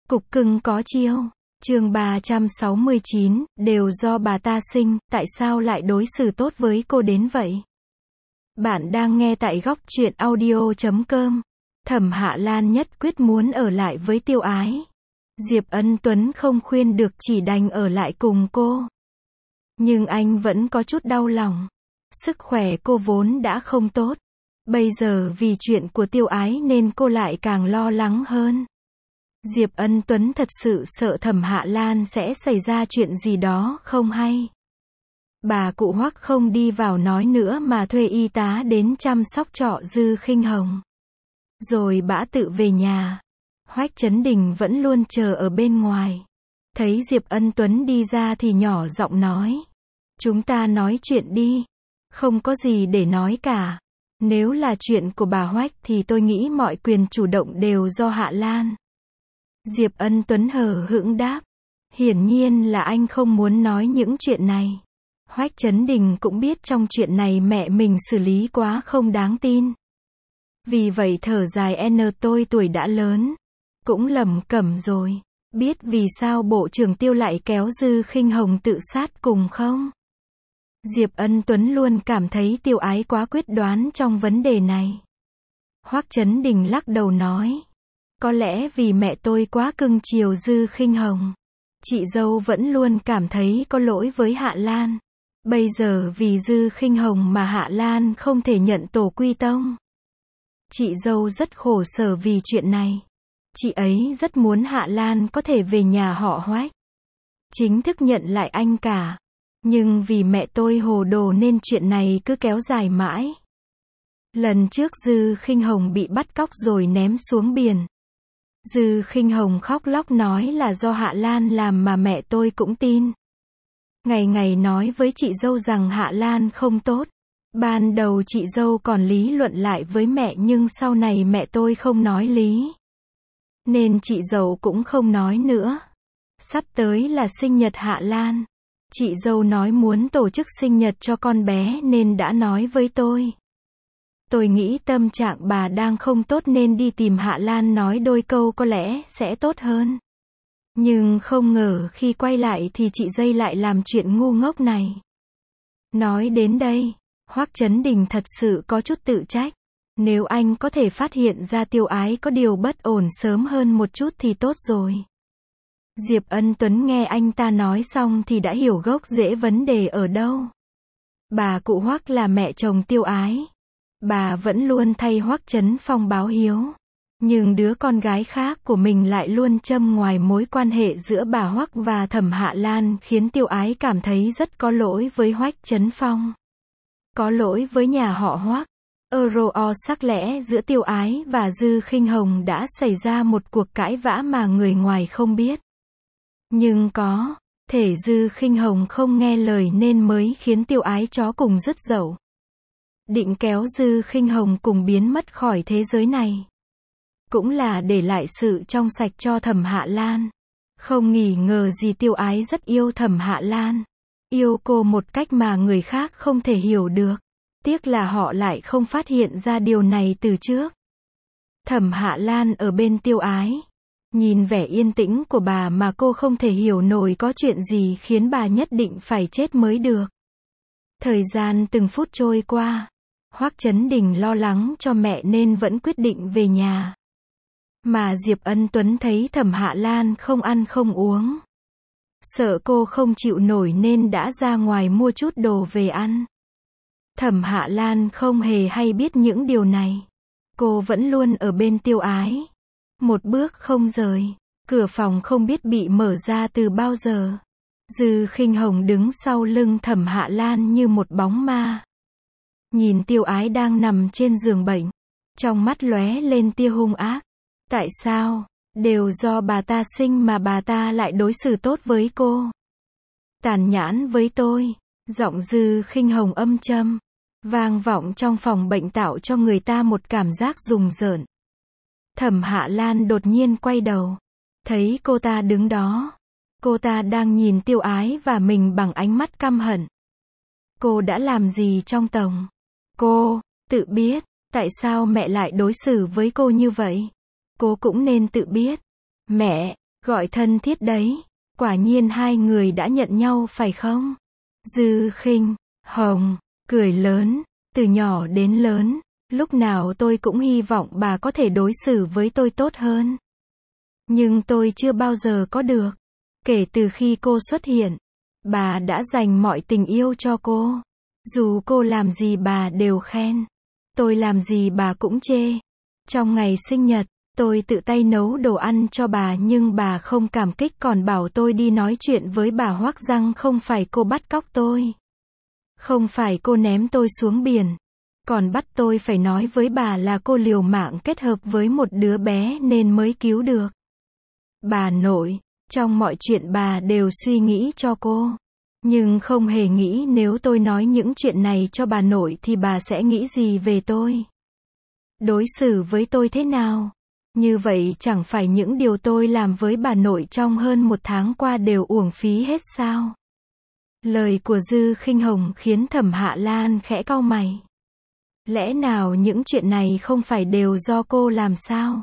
Cục cưng có chiêu. Chương 369, đều do bà ta sinh, tại sao lại đối xử tốt với cô đến vậy? Bạn đang nghe tại góc truyện audio.com. Thẩm Hạ Lan nhất quyết muốn ở lại với Tiêu Ái. Diệp Ân Tuấn không khuyên được, chỉ đành ở lại cùng cô. Nhưng anh vẫn có chút đau lòng. Sức khỏe cô vốn đã không tốt. Bây giờ vì chuyện của Tiêu Ái nên cô lại càng lo lắng hơn. Diệp Ân Tuấn thật sự sợ Thẩm Hạ Lan sẽ xảy ra chuyện gì đó không hay. Bà cụ Hoắc không đi vào nói nữa mà thuê y tá đến chăm sóc trọ Dư Khinh Hồng. Rồi bã tự về nhà. Hoắc Chấn Đình vẫn luôn chờ ở bên ngoài. Thấy Diệp Ân Tuấn đi ra thì nhỏ giọng nói. Chúng ta nói chuyện đi. Không có gì để nói cả. Nếu là chuyện của bà Hoắc thì tôi nghĩ mọi quyền chủ động đều do Hạ Lan. Diệp Ân Tuấn hờ hững đáp. Hiển nhiên là anh không muốn nói những chuyện này. Hoắc Chấn Đình cũng biết trong chuyện này mẹ mình xử lý quá không đáng tin. Vì vậy thở dài, tôi tuổi đã lớn. Cũng lầm cẩm rồi. Biết vì sao Bộ trưởng Tiêu lại kéo Dư Khinh Hồng tự sát cùng không? Diệp Ân Tuấn luôn cảm thấy Tiêu Ái quá quyết đoán trong vấn đề này. Hoắc Chấn Đình lắc đầu nói. Có lẽ vì mẹ tôi quá cưng chiều Dư Khinh Hồng. Chị dâu vẫn luôn cảm thấy có lỗi với Hạ Lan. Bây giờ vì Dư Khinh Hồng mà Hạ Lan không thể nhận tổ quy tông. Chị dâu rất khổ sở vì chuyện này. Chị ấy rất muốn Hạ Lan có thể về nhà họ Hoắc, chính thức nhận lại anh cả. Nhưng vì mẹ tôi hồ đồ nên chuyện này cứ kéo dài mãi. Lần trước Dư Khinh Hồng bị bắt cóc rồi ném xuống biển. Dư Khinh Hồng khóc lóc nói là do Hạ Lan làm mà mẹ tôi cũng tin. Ngày ngày nói với chị dâu rằng Hạ Lan không tốt. Ban đầu chị dâu còn lý luận lại với mẹ nhưng sau này mẹ tôi không nói lý. Nên chị dâu cũng không nói nữa. Sắp tới là sinh nhật Hạ Lan. Chị dâu nói muốn tổ chức sinh nhật cho con bé nên đã nói với tôi. Tôi nghĩ tâm trạng bà đang không tốt nên đi tìm Hạ Lan nói đôi câu có lẽ sẽ tốt hơn. Nhưng không ngờ khi quay lại thì chị dây lại làm chuyện ngu ngốc này. Nói đến đây, Hoắc Chấn Đình thật sự có chút tự trách. Nếu anh có thể phát hiện ra Tiêu Ái có điều bất ổn sớm hơn một chút thì tốt rồi. Diệp Ân Tuấn nghe anh ta nói xong thì đã hiểu gốc rễ vấn đề ở đâu. Bà cụ Hoắc là mẹ chồng Tiêu Ái. Bà vẫn luôn thay Hoắc Chấn Phong báo hiếu. Nhưng đứa con gái khác của mình lại luôn châm ngòi mối quan hệ giữa bà Hoắc và Thẩm Hạ Lan khiến Tiêu Ái cảm thấy rất có lỗi với Hoắc Chấn Phong. Có lỗi với nhà họ Hoắc. Sắc lẽ giữa Tiêu Ái và Dư Khinh Hồng đã xảy ra một cuộc cãi vã mà người ngoài không biết. Nhưng có thể Dư Khinh Hồng không nghe lời nên mới khiến Tiêu Ái chó cùng dứt dậu. Định kéo Dư Khinh Hồng cùng biến mất khỏi thế giới này. Cũng là để lại sự trong sạch cho Thẩm Hạ Lan. Không nghi ngờ gì Tiêu Ái rất yêu Thẩm Hạ Lan. Yêu cô một cách mà người khác không thể hiểu được. Tiếc là họ lại không phát hiện ra điều này từ trước. Thẩm Hạ Lan ở bên Tiêu Ái. Nhìn vẻ yên tĩnh của bà mà cô không thể hiểu nổi có chuyện gì khiến bà nhất định phải chết mới được. Thời gian từng phút trôi qua. Hoắc Chấn Đình lo lắng cho mẹ nên vẫn quyết định về nhà. Mà Diệp Ân Tuấn thấy Thẩm Hạ Lan không ăn không uống. Sợ cô không chịu nổi nên đã ra ngoài mua chút đồ về ăn. Thẩm Hạ Lan không hề hay biết những điều này. Cô vẫn luôn ở bên Tiêu Ái. Một bước không rời. Cửa phòng không biết bị mở ra từ bao giờ. Dư Khinh Hồng đứng sau lưng Thẩm Hạ Lan như một bóng ma. Nhìn Tiêu Ái đang nằm trên giường bệnh. Trong mắt lóe lên tia hung ác. Tại sao? Đều do bà ta sinh mà bà ta lại đối xử tốt với cô. Tàn nhẫn với tôi. Giọng Dư Khinh Hồng âm trầm. Vang vọng trong phòng bệnh tạo cho người ta một cảm giác rùng rợn. Thẩm Hạ Lan đột nhiên quay đầu. Thấy cô ta đứng đó. Cô ta đang nhìn Tiêu Ái và mình bằng ánh mắt căm hận. Cô đã làm gì trong tổng? Cô, tự biết. Tại sao mẹ lại đối xử với cô như vậy? Cô cũng nên tự biết. Mẹ, Gọi thân thiết đấy. Quả nhiên hai người đã nhận nhau phải không? Dư Khinh Hồng cười lớn. Từ nhỏ đến lớn, lúc nào tôi cũng hy vọng bà có thể đối xử với tôi tốt hơn. Nhưng tôi chưa bao giờ có được. Kể từ khi cô xuất hiện, bà đã dành mọi tình yêu cho cô. Dù cô làm gì bà đều khen. Tôi làm gì bà cũng chê. Trong ngày sinh nhật, tôi tự tay nấu đồ ăn cho bà nhưng bà không cảm kích còn bảo tôi đi nói chuyện với bà Hoắc rằng không phải cô bắt cóc tôi. Không phải cô ném tôi xuống biển. Còn bắt tôi phải nói với bà là cô liều mạng kết hợp với một đứa bé nên mới cứu được. Bà nội, trong mọi chuyện bà đều suy nghĩ cho cô. Nhưng không hề nghĩ nếu tôi nói những chuyện này cho bà nội thì bà sẽ nghĩ gì về tôi. Đối xử với tôi thế nào? Như vậy chẳng phải những điều tôi làm với bà nội trong hơn 1 tháng qua đều uổng phí hết sao? Lời của Dư Khinh Hồng khiến Thẩm Hạ Lan khẽ cau mày. Lẽ nào những chuyện này không phải đều do cô làm sao?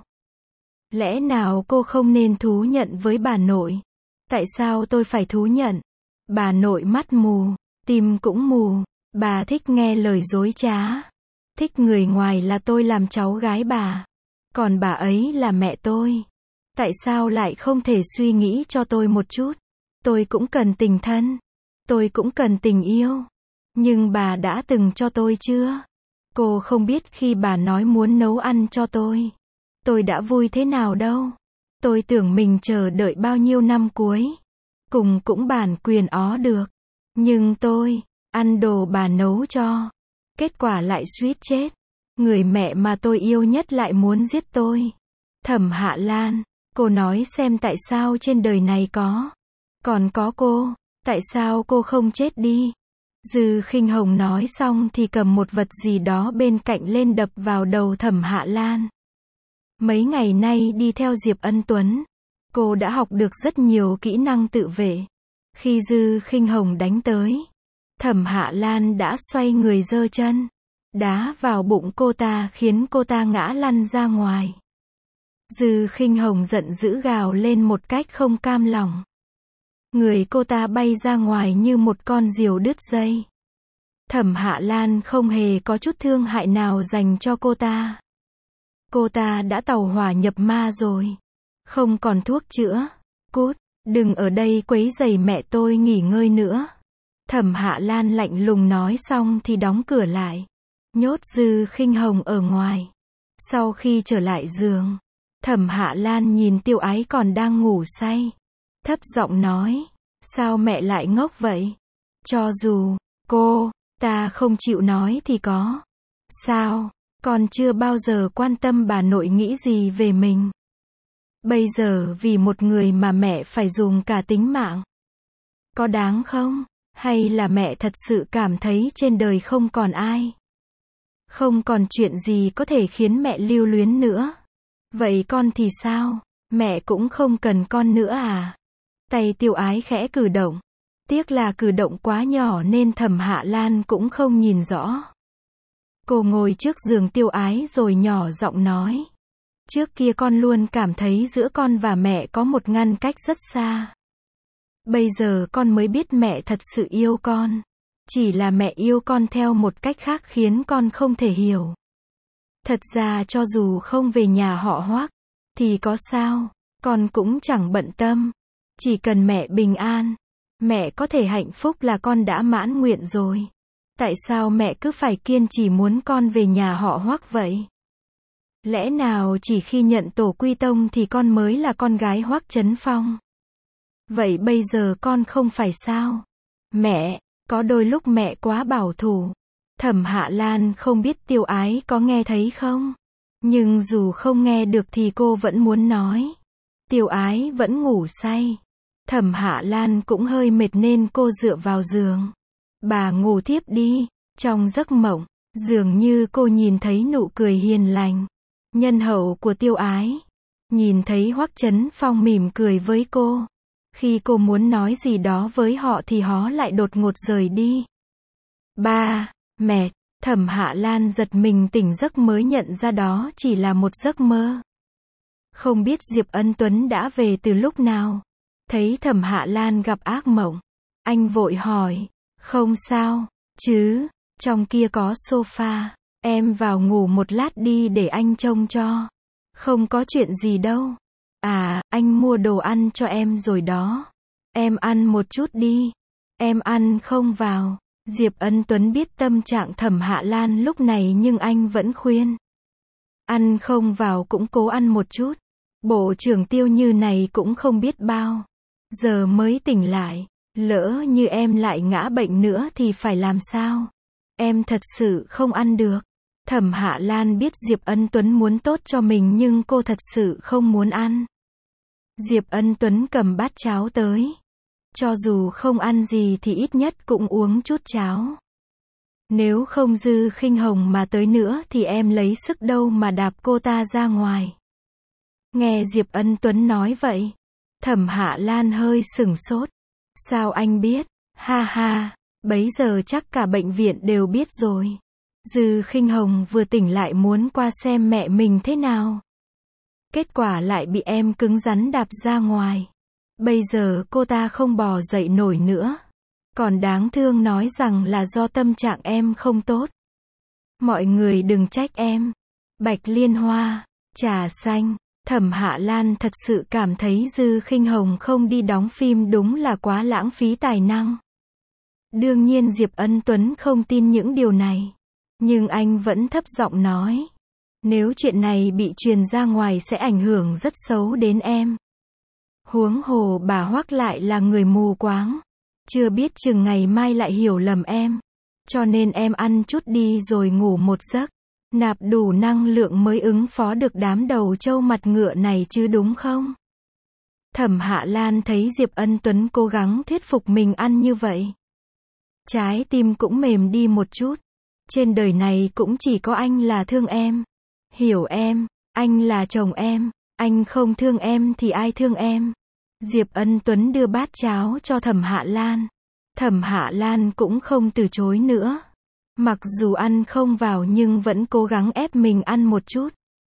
Lẽ nào cô không nên thú nhận với bà nội? Tại sao tôi phải thú nhận? Bà nội mắt mù, tim cũng mù, bà thích nghe lời dối trá. Thích người ngoài là tôi làm cháu gái bà. Còn bà ấy là mẹ tôi. Tại sao lại không thể suy nghĩ cho tôi một chút? Tôi cũng cần tình thân. Tôi cũng cần tình yêu. Nhưng bà đã từng cho tôi chưa? Cô không biết khi bà nói muốn nấu ăn cho tôi đã vui thế nào đâu. Tôi tưởng mình chờ đợi bao nhiêu năm cuối. Cùng cũng bản quyền ó được. Nhưng tôi, ăn đồ bà nấu cho. Kết quả lại suýt chết. Người mẹ mà tôi yêu nhất lại muốn giết tôi. Thẩm Hạ Lan, cô nói xem tại sao trên đời này còn có cô, tại sao cô không chết đi? Dư Khinh Hồng nói xong thì cầm một vật gì đó bên cạnh lên đập vào đầu Thẩm Hạ Lan. Mấy ngày nay đi theo Diệp Ân Tuấn, cô đã học được rất nhiều kỹ năng tự vệ. Khi Dư Khinh Hồng đánh tới, Thẩm Hạ Lan đã xoay người giơ chân, đá vào bụng cô ta khiến cô ta ngã lăn ra ngoài. Dư Khinh Hồng giận dữ gào lên một cách không cam lòng. Người cô ta bay ra ngoài như một con diều đứt dây. Thẩm Hạ Lan không hề có chút thương hại nào dành cho cô ta. Cô ta đã tàu hỏa nhập ma rồi. Không còn thuốc chữa. Cút, đừng ở đây quấy rầy mẹ tôi nghỉ ngơi nữa. Thẩm Hạ Lan lạnh lùng nói xong thì đóng cửa lại. Nhốt Dư Khinh Hồng ở ngoài. Sau khi trở lại giường, Thẩm Hạ Lan nhìn Tiêu Ái còn đang ngủ say. Thấp giọng nói, sao mẹ lại ngốc vậy? Cho dù ta không chịu nói thì có. Sao, con chưa bao giờ quan tâm bà nội nghĩ gì về mình. Bây giờ vì một người mà mẹ phải dùng cả tính mạng. Có đáng không? Hay là mẹ thật sự cảm thấy trên đời không còn ai? Không còn chuyện gì có thể khiến mẹ lưu luyến nữa. Vậy con thì sao? Mẹ cũng không cần con nữa à? Tay Tiêu Ái khẽ cử động. Tiếc là cử động quá nhỏ nên Thẩm Hạ Lan cũng không nhìn rõ. Cô ngồi trước giường Tiêu Ái rồi nhỏ giọng nói. Trước kia con luôn cảm thấy giữa con và mẹ có một ngăn cách rất xa. Bây giờ con mới biết mẹ thật sự yêu con. Chỉ là mẹ yêu con theo một cách khác khiến con không thể hiểu. Thật ra cho dù không về nhà họ Hoắc, thì có sao, con cũng chẳng bận tâm. Chỉ cần mẹ bình an, mẹ có thể hạnh phúc là con đã mãn nguyện rồi. Tại sao mẹ cứ phải kiên trì muốn con về nhà họ Hoắc vậy? Lẽ nào chỉ khi nhận tổ quy tông thì con mới là con gái Hoắc Chấn Phong? Vậy bây giờ con không phải sao? Mẹ, có đôi lúc mẹ quá bảo thủ. Thẩm Hạ Lan không biết Tiêu Ái có nghe thấy không? Nhưng dù không nghe được thì cô vẫn muốn nói. Tiêu Ái vẫn ngủ say. Thẩm Hạ Lan cũng hơi mệt nên cô dựa vào giường. Bà ngủ thiếp đi. Trong giấc mộng, dường như cô nhìn thấy nụ cười hiền lành, nhân hậu của Tiêu Ái. Nhìn thấy Hoắc Chấn Phong mỉm cười với cô. Khi cô muốn nói gì đó với họ thì họ lại đột ngột rời đi. Ba, mẹ, Thẩm Hạ Lan giật mình tỉnh giấc mới nhận ra đó chỉ là một giấc mơ. Không biết Diệp Ân Tuấn đã về từ lúc nào. Thấy Thẩm Hạ Lan gặp ác mộng, anh vội hỏi, không sao, chứ, trong kia có sofa, em vào ngủ một lát đi để anh trông cho. Không có chuyện gì đâu. À, anh mua đồ ăn cho em rồi đó. Em ăn một chút đi. Em ăn không vào. Diệp Ân Tuấn biết tâm trạng Thẩm Hạ Lan lúc này nhưng anh vẫn khuyên. Ăn không vào cũng cố ăn một chút. Bộ trưởng Tiêu như này cũng không biết bao giờ mới tỉnh lại. Lỡ như em lại ngã bệnh nữa thì phải làm sao? Em thật sự không ăn được. Thẩm Hạ Lan biết Diệp Ân Tuấn muốn tốt cho mình nhưng cô thật sự không muốn ăn. Diệp Ân Tuấn cầm bát cháo tới. Cho dù không ăn gì thì ít nhất cũng uống chút cháo. Nếu không Dư Khinh Hồng mà tới nữa thì em lấy sức đâu mà đạp cô ta ra ngoài. Nghe Diệp Ân Tuấn nói vậy, Thẩm Hạ Lan hơi sửng sốt. Sao anh biết? Ha ha, bấy giờ chắc cả bệnh viện đều biết rồi. Dư Khinh Hồng vừa tỉnh lại muốn qua xem mẹ mình thế nào. Kết quả lại bị em cứng rắn đạp ra ngoài. Bây giờ cô ta không bò dậy nổi nữa. Còn đáng thương nói rằng là do tâm trạng em không tốt. Mọi người đừng trách em. Bạch liên hoa, trà xanh. Thẩm Hạ Lan thật sự cảm thấy Dư Khinh Hồng không đi đóng phim đúng là quá lãng phí tài năng. Đương nhiên Diệp Ân Tuấn không tin những điều này. Nhưng anh vẫn thấp giọng nói. Nếu chuyện này bị truyền ra ngoài sẽ ảnh hưởng rất xấu đến em. Huống hồ bà Hoắc lại là người mù quáng. Chưa biết chừng ngày mai lại hiểu lầm em. Cho nên em ăn chút đi rồi ngủ một giấc. Nạp đủ năng lượng mới ứng phó được đám đầu trâu mặt ngựa này chứ đúng không? Thẩm Hạ Lan thấy Diệp Ân Tuấn cố gắng thuyết phục mình ăn như vậy. Trái tim cũng mềm đi một chút. Trên đời này cũng chỉ có anh là thương em. Hiểu em, anh là chồng em. Anh không thương em thì ai thương em? Diệp Ân Tuấn đưa bát cháo cho Thẩm Hạ Lan. Thẩm Hạ Lan cũng không từ chối nữa. Mặc dù ăn không vào nhưng vẫn cố gắng ép mình ăn một chút.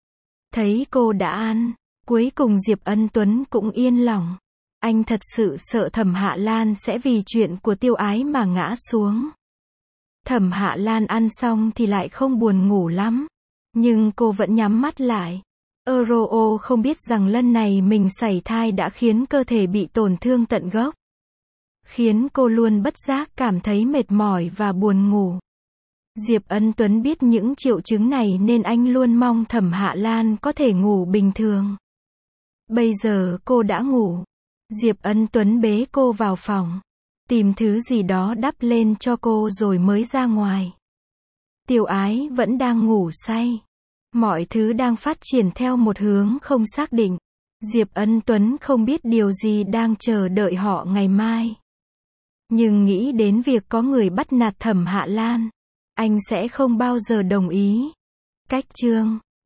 Thấy cô đã ăn, cuối cùng Diệp Ân Tuấn cũng yên lòng. Anh thật sự sợ Thẩm Hạ Lan sẽ vì chuyện của Tiêu Ái mà ngã xuống. Thẩm Hạ Lan ăn xong thì lại không buồn ngủ lắm. Nhưng cô vẫn nhắm mắt lại. Euro không biết rằng lần này mình sảy thai đã khiến cơ thể bị tổn thương tận gốc. Khiến cô luôn bất giác cảm thấy mệt mỏi và buồn ngủ. Diệp Ân Tuấn biết những triệu chứng này nên anh luôn mong Thẩm Hạ Lan có thể ngủ bình thường. Bây giờ cô đã ngủ. Diệp Ân Tuấn bế cô vào phòng. Tìm thứ gì đó đắp lên cho cô rồi mới ra ngoài. Tiêu Ái vẫn đang ngủ say. Mọi thứ đang phát triển theo một hướng không xác định. Diệp Ân Tuấn không biết điều gì đang chờ đợi họ ngày mai. Nhưng nghĩ đến việc có người bắt nạt Thẩm Hạ Lan, anh sẽ không bao giờ đồng ý. Cách chương